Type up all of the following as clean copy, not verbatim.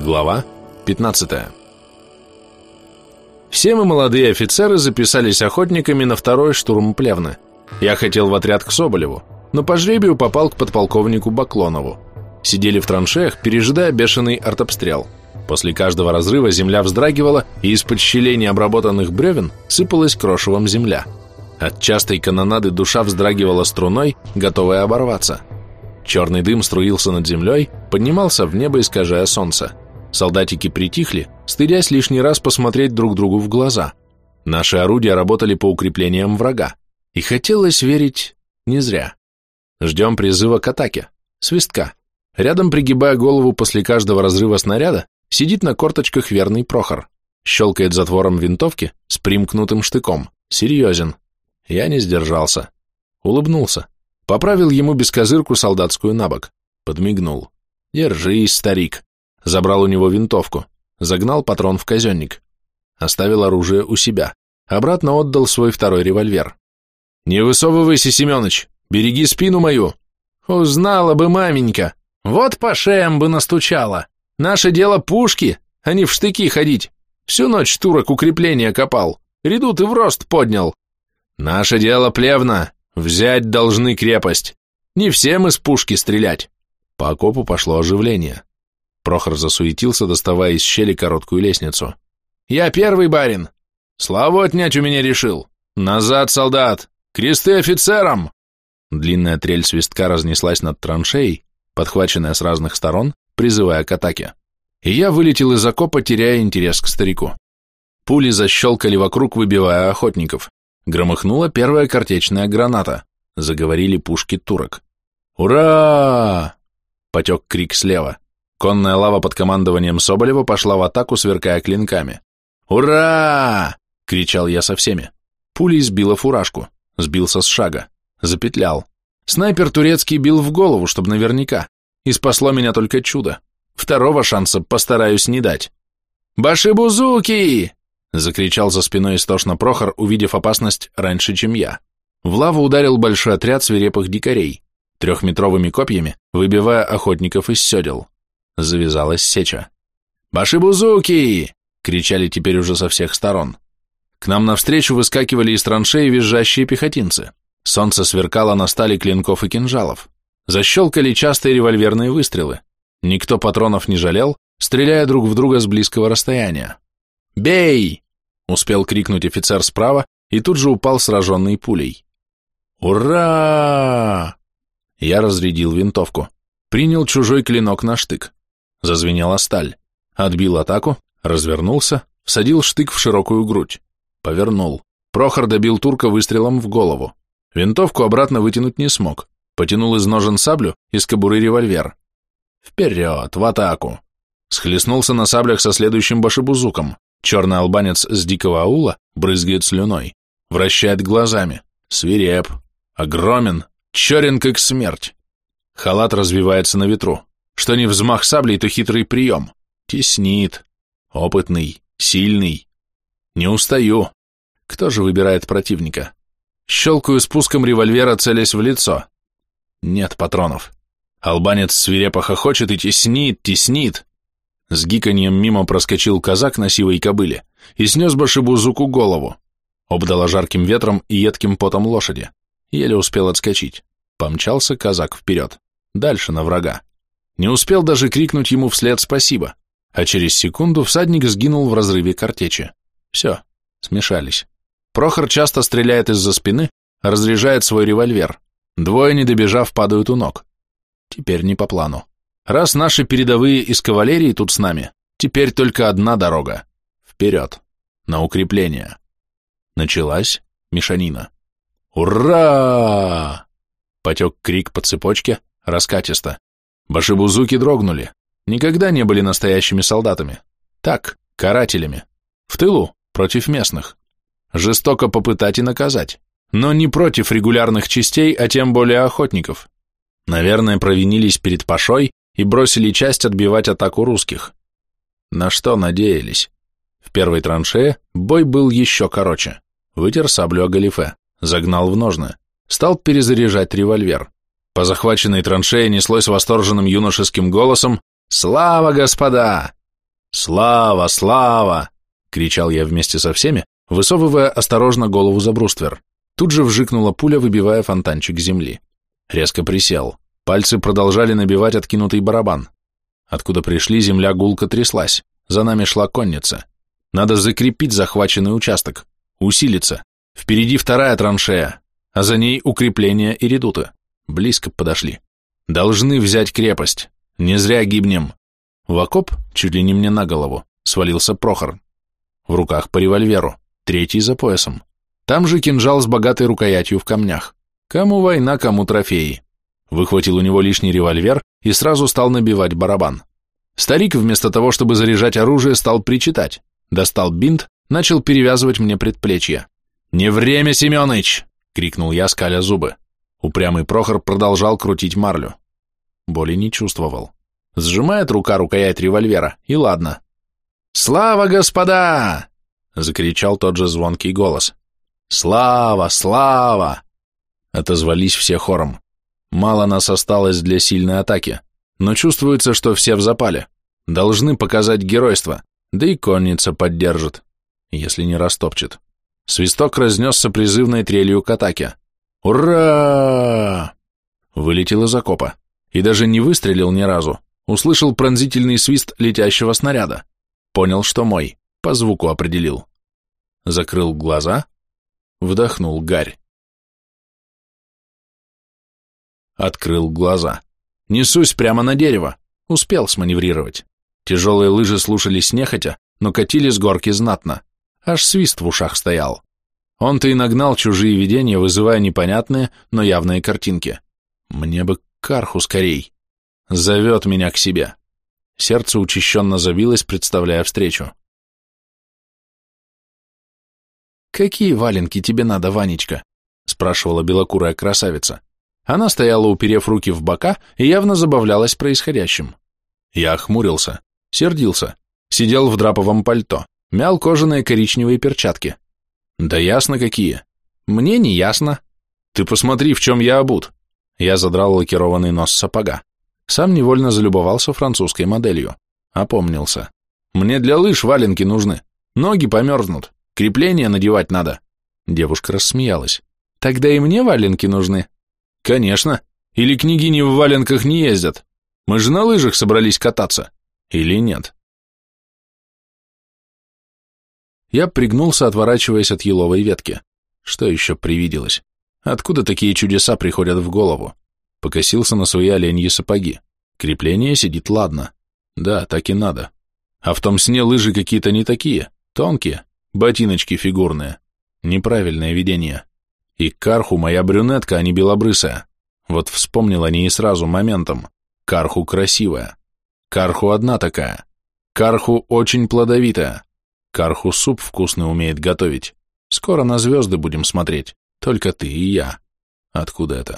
Глава 15. Все мы, молодые офицеры, записались охотниками на второй штурм Плевны. Я хотел в отряд к Соболеву, но по жребию попал к подполковнику Баклонову. Сидели в траншеях, пережидая бешеный артобстрел. После каждого разрыва земля вздрагивала, и из-под щелей необработанных бревен сыпалась крошевом земля. От частой канонады душа вздрагивала струной, готовая оборваться. Черный дым струился над землей, поднимался в небо, искажая солнце. Солдатики притихли, стыдясь лишний раз посмотреть друг другу в глаза. Наши орудия работали по укреплениям врага, и хотелось верить не зря. Ждем призыва к атаке, свистка. Рядом, пригибая голову после каждого разрыва снаряда, сидит на корточках верный Прохор. Щелкает затвором винтовки с примкнутым штыком. Серьезен. Я не сдержался. Улыбнулся. Поправил ему бескозырку солдатскую на бок. Подмигнул. «Держись, старик». Забрал у него винтовку. Загнал патрон в казенник. Оставил оружие у себя. Обратно отдал свой второй револьвер. «Не высовывайся, Семёныч! Береги спину мою!» «Узнала бы маменька! Вот по шеям бы настучала! Наше дело пушки, а не в штыки ходить! Всю ночь турок укрепления копал, редут и в рост поднял! Наше дело Плевна! Взять должны крепость! Не всем из пушки стрелять!» По окопу пошло оживление. Прохор засуетился, доставая из щели короткую лестницу. «Я первый, барин! Славу отнять у меня решил! Назад, солдат! Кресты офицерам!» Длинная трель свистка разнеслась над траншеей, подхваченная с разных сторон, призывая к атаке. И я вылетел из окопа, теряя интерес к старику. Пули защелкали вокруг, выбивая охотников. Громыхнула первая картечная граната. Заговорили пушки турок. «Ура!» — потек крик слева. Конная лава под командованием Соболева пошла в атаку, сверкая клинками. «Ура!» — кричал я со всеми. Пулей сбила фуражку, сбился с шага, запетлял. Снайпер турецкий бил в голову, чтобы наверняка, и спасло меня только чудо. Второго шанса постараюсь не дать. «Башибузуки!» — закричал за спиной истошно Прохор, увидев опасность раньше, чем я. В лаву ударил большой отряд свирепых дикарей, 3-метровыми копьями, выбивая охотников из седел. Завязалась сеча. «Башибузуки!» — кричали теперь уже со всех сторон. К нам навстречу выскакивали из траншеи визжащие пехотинцы. Солнце сверкало на стали клинков и кинжалов. Защелкали частые револьверные выстрелы. Никто патронов не жалел, стреляя друг в друга с близкого расстояния. «Бей!» — успел крикнуть офицер справа и тут же упал сраженный пулей. «Ура!» Я разрядил винтовку. Принял чужой клинок на штык. Зазвенела сталь. Отбил атаку, развернулся, всадил штык в широкую грудь. Повернул. Прохор добил турка выстрелом в голову. Винтовку обратно вытянуть не смог. Потянул из ножен саблю, из кобуры револьвер. Вперед, в атаку. Схлестнулся на саблях со следующим башибузуком. Черный албанец с дикого аула брызгает слюной. Вращает глазами. Свиреп. Огромен. Черен, как смерть. Халат развивается на ветру. Что не взмах саблей, то хитрый прием. Теснит. Опытный. Сильный. Не устаю. Кто же выбирает противника? Щелкаю спуском револьвера, целясь в лицо. Нет патронов. Албанец свирепо хохочет и теснит, теснит. С гиканьем мимо проскочил казак на сивой кобыле и снес башибузуку голову. Обдало жарким ветром и едким потом лошади. Еле успел отскочить. Помчался казак вперед. Дальше на врага. Не успел даже крикнуть ему вслед «спасибо», а через секунду всадник сгинул в разрыве картечи. Все, смешались. Прохор часто стреляет из-за спины, разряжает свой револьвер. Двое, не добежав, падают у ног. Теперь не по плану. Раз наши передовые из кавалерии тут с нами, теперь только одна дорога. Вперед. На укрепление. Началась мешанина. «Ура!» Потек крик по цепочке, раскатисто. Башибузуки дрогнули. Никогда не были настоящими солдатами. Так, карателями. В тылу, против местных. Жестоко попытать и наказать. Но не против регулярных частей, а тем более охотников. Наверное, провинились перед Пашой и бросили часть отбивать атаку русских. На что надеялись? В первой траншее бой был еще короче. Вытер саблю о галифе, загнал в ножны, стал перезаряжать револьвер. По захваченной траншее неслось восторженным юношеским голосом: «Слава, господа! «Слава! Слава!» — кричал я вместе со всеми, высовывая осторожно голову за бруствер. Тут же вжикнула пуля, выбивая фонтанчик земли. Резко присел. Пальцы продолжали набивать откинутый барабан. Откуда пришли, земля гулко тряслась. За нами шла конница. Надо закрепить захваченный участок. Усилиться. Впереди вторая траншея, а за ней укрепления и редуты. Близко подошли. Должны взять крепость. Не зря гибнем. В окоп, чуть ли не мне на голову, свалился Прохор. В руках по револьверу, третий за поясом. Там же кинжал с богатой рукоятью в камнях. Кому война, кому трофеи. Выхватил у него лишний револьвер и сразу стал набивать барабан. Старик вместо того, чтобы заряжать оружие, стал причитать. Достал бинт, начал перевязывать мне предплечье. «Не время, Семёныч!» — крикнул я, скаля зубы. Упрямый Прохор продолжал крутить марлю. Боли не чувствовал. Сжимает рука рукоять револьвера, и ладно. «Слава, господа!» — закричал тот же звонкий голос. «Слава! Слава!» Отозвались все хором. Мало нас осталось для сильной атаки, но чувствуется, что все в запале. Должны показать геройство, да и конница поддержит, если не растопчет. Свисток разнесся призывной трелью к атаке. «Ура!» Вылетел из окопа и даже не выстрелил ни разу. Услышал пронзительный свист летящего снаряда. Понял, что мой, по звуку определил. Закрыл глаза, вдохнул гарь. Открыл глаза. Несусь прямо на дерево. Успел сманеврировать. Тяжелые лыжи слушались нехотя, но катили с горки знатно. Аж свист в ушах стоял. Он-то и нагнал чужие видения, вызывая непонятные, но явные картинки. Мне бы Карху скорей. Зовет меня к себе. Сердце учащенно забилось, представляя встречу. «Какие валенки тебе надо, Ванечка?» — спрашивала белокурая красавица. Она стояла, уперев руки в бока, и явно забавлялась происходящим. Я охмурился, сердился, сидел в драповом пальто, мял кожаные коричневые перчатки. Да ясно какие. Мне не ясно. Ты посмотри, в чем я обут. Я задрал лакированный нос сапога. Сам невольно залюбовался французской моделью. Опомнился. Мне для лыж валенки нужны. Ноги померзнут. Крепление надевать надо. Девушка рассмеялась. Тогда и мне валенки нужны. Конечно. Или княгини в валенках не ездят. Мы же на лыжах собрались кататься. Или нет? Я пригнулся, отворачиваясь от еловой ветки. Что еще привиделось? Откуда такие чудеса приходят в голову? Покосился на свои оленьи сапоги. Крепление сидит ладно. Да, так и надо. А в том сне лыжи какие-то не такие, тонкие, ботиночки фигурные. Неправильное видение. И Карху моя брюнетка, а не белобрысая. Вот вспомнил о ней сразу, моментом. Карху красивая. Карху одна такая. Карху очень плодовитая. Карху суп вкусный умеет готовить. Скоро на звезды будем смотреть. Только ты и я. Откуда это?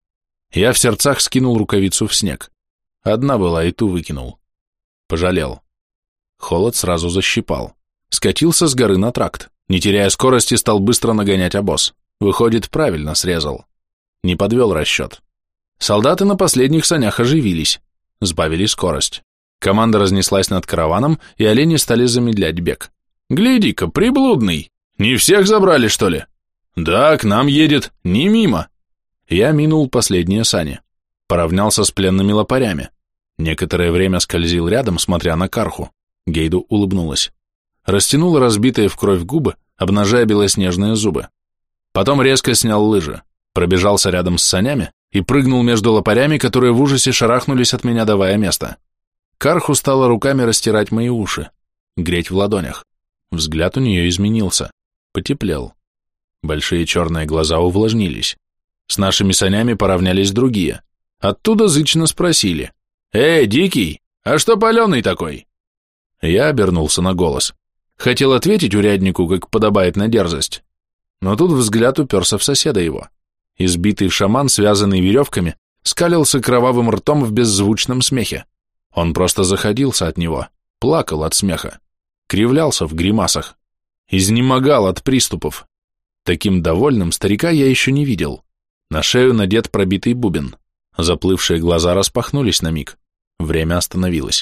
Я в сердцах скинул рукавицу в снег. Одна была, и ту выкинул. Пожалел. Холод сразу защипал. Скатился с горы на тракт. Не теряя скорости, стал быстро нагонять обоз. Выходит, правильно срезал. Не подвел расчет. Солдаты на последних санях оживились. Сбавили скорость. Команда разнеслась над караваном, и олени стали замедлять бег. «Гляди-ка, приблудный! Не всех забрали, что ли?» «Да, к нам едет, не мимо!» Я минул последние сани. Поравнялся с пленными лопарями. Некоторое время скользил рядом, смотря на Карху. Гейду улыбнулась. Растянула разбитые в кровь губы, обнажая белоснежные зубы. Потом резко снял лыжи, пробежался рядом с санями и прыгнул между лопарями, которые в ужасе шарахнулись от меня, давая место. Карху стала руками растирать мои уши, греть в ладонях. Взгляд у нее изменился, потеплел. Большие черные глаза увлажнились. С нашими санями поравнялись другие. Оттуда зычно спросили: «Эй, Дикий, а что паленый такой?» Я обернулся на голос. Хотел ответить уряднику, как подобает на дерзость. Но тут взгляд уперся в соседа его. Избитый шаман, связанный веревками, скалился кровавым ртом в беззвучном смехе. Он просто заходился от него, плакал от смеха, кривлялся в гримасах, изнемогал от приступов. Таким довольным старика я еще не видел. На шею надет пробитый бубен. Заплывшие глаза распахнулись на миг. Время остановилось.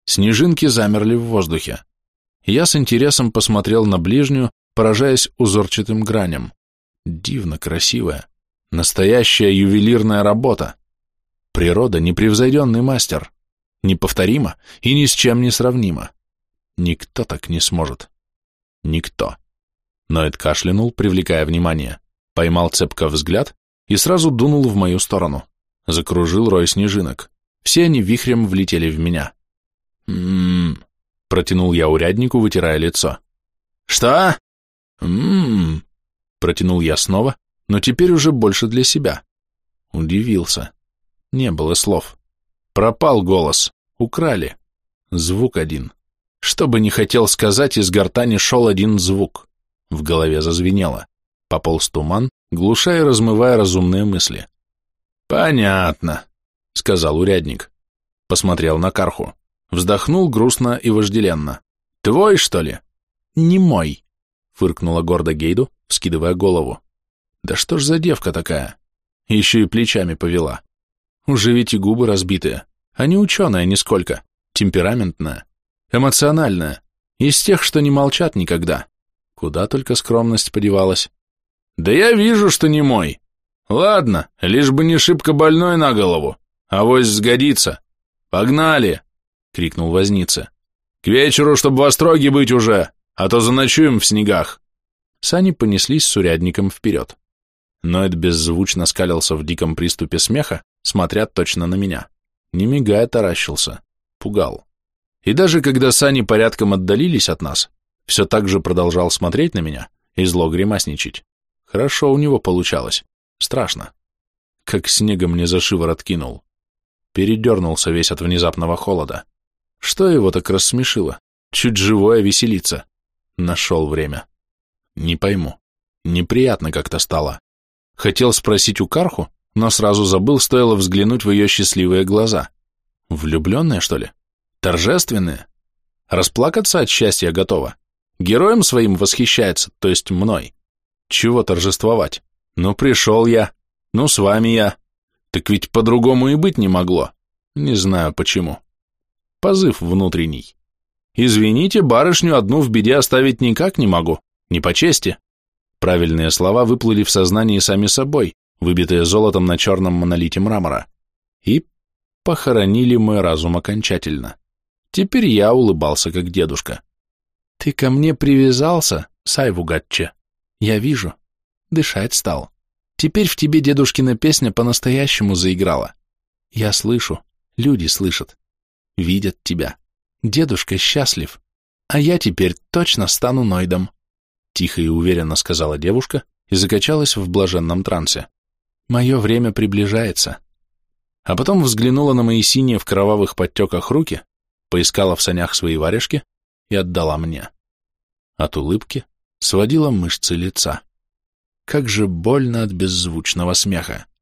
Снежинки замерли в воздухе. Я с интересом посмотрел на ближнюю, поражаясь узорчатым граням. Дивно красивая. Настоящая ювелирная работа. Природа — непревзойденный мастер. Неповторимо и ни с чем не сравнимо. Никто так не сможет. Никто. Ноэд кашлянул, привлекая внимание, поймал цепко взгляд и сразу дунул в мою сторону. Закружил рой снежинок. Все они вихрем влетели в меня. Протянул я уряднику, вытирая лицо. «Что?» Протянул я снова, но теперь уже больше для себя. Удивился. Не было слов. Пропал голос. Украли. Звук один. Что бы ни хотел сказать, из гортани шел один звук. В голове зазвенело. Пополз туман, глушая и размывая разумные мысли. «Понятно», — сказал урядник. Посмотрел на Карху. Вздохнул грустно и вожделенно. «Твой, что ли?» «Не мой», — фыркнула гордо Гейду, вскидывая голову. «Да что ж за девка такая?» Еще и плечами повела. Уже ведь и губы разбитые, а не ученая нисколько, темпераментная, эмоциональная, из тех, что не молчат никогда. Куда только скромность подевалась. «Да я вижу, что не мой. Ладно, лишь бы не шибко больной на голову, авось сгодится. Погнали!» — крикнул возница. «К вечеру, чтобы в остроге быть уже, а то заночуем в снегах». Сани понеслись с урядником вперед. Ноэд беззвучно скалился в диком приступе смеха, смотря точно на меня. Не мигая, таращился. Пугал. И даже когда сани порядком отдалились от нас, все так же продолжал смотреть на меня и зло гримасничать. Хорошо у него получалось. Страшно. Как снегом мне за шиворот кинул. Передернулся весь от внезапного холода. Что его так рассмешило? Чуть живое веселиться. Нашел время. Не пойму. Неприятно как-то стало. Хотел спросить у Карху, но сразу забыл, стоило взглянуть в ее счастливые глаза. Влюбленные, что ли? Торжественные? Расплакаться от счастья готова? Героем своим восхищается, то есть мной. Чего торжествовать? Ну, пришел я. Ну, с вами я. Так ведь по-другому и быть не могло. Не знаю почему. Позыв внутренний. Извините, барышню одну в беде оставить никак не могу. Не по чести. Правильные слова выплыли в сознании сами собой, выбитые золотом на черном монолите мрамора. И похоронили мой разум окончательно. Теперь я улыбался, как дедушка. «Ты ко мне привязался, Сайвугатче? Я вижу. Дышать стал. Теперь в тебе дедушкина песня по-настоящему заиграла. Я слышу, люди слышат, видят тебя. Дедушка счастлив, а я теперь точно стану Нойдом», — тихо и уверенно сказала девушка и закачалась в блаженном трансе. «Мое время приближается». А потом взглянула на мои синие в кровавых подтеках руки, поискала в санях свои варежки и отдала мне. От улыбки сводила мышцы лица. Как же больно от беззвучного смеха.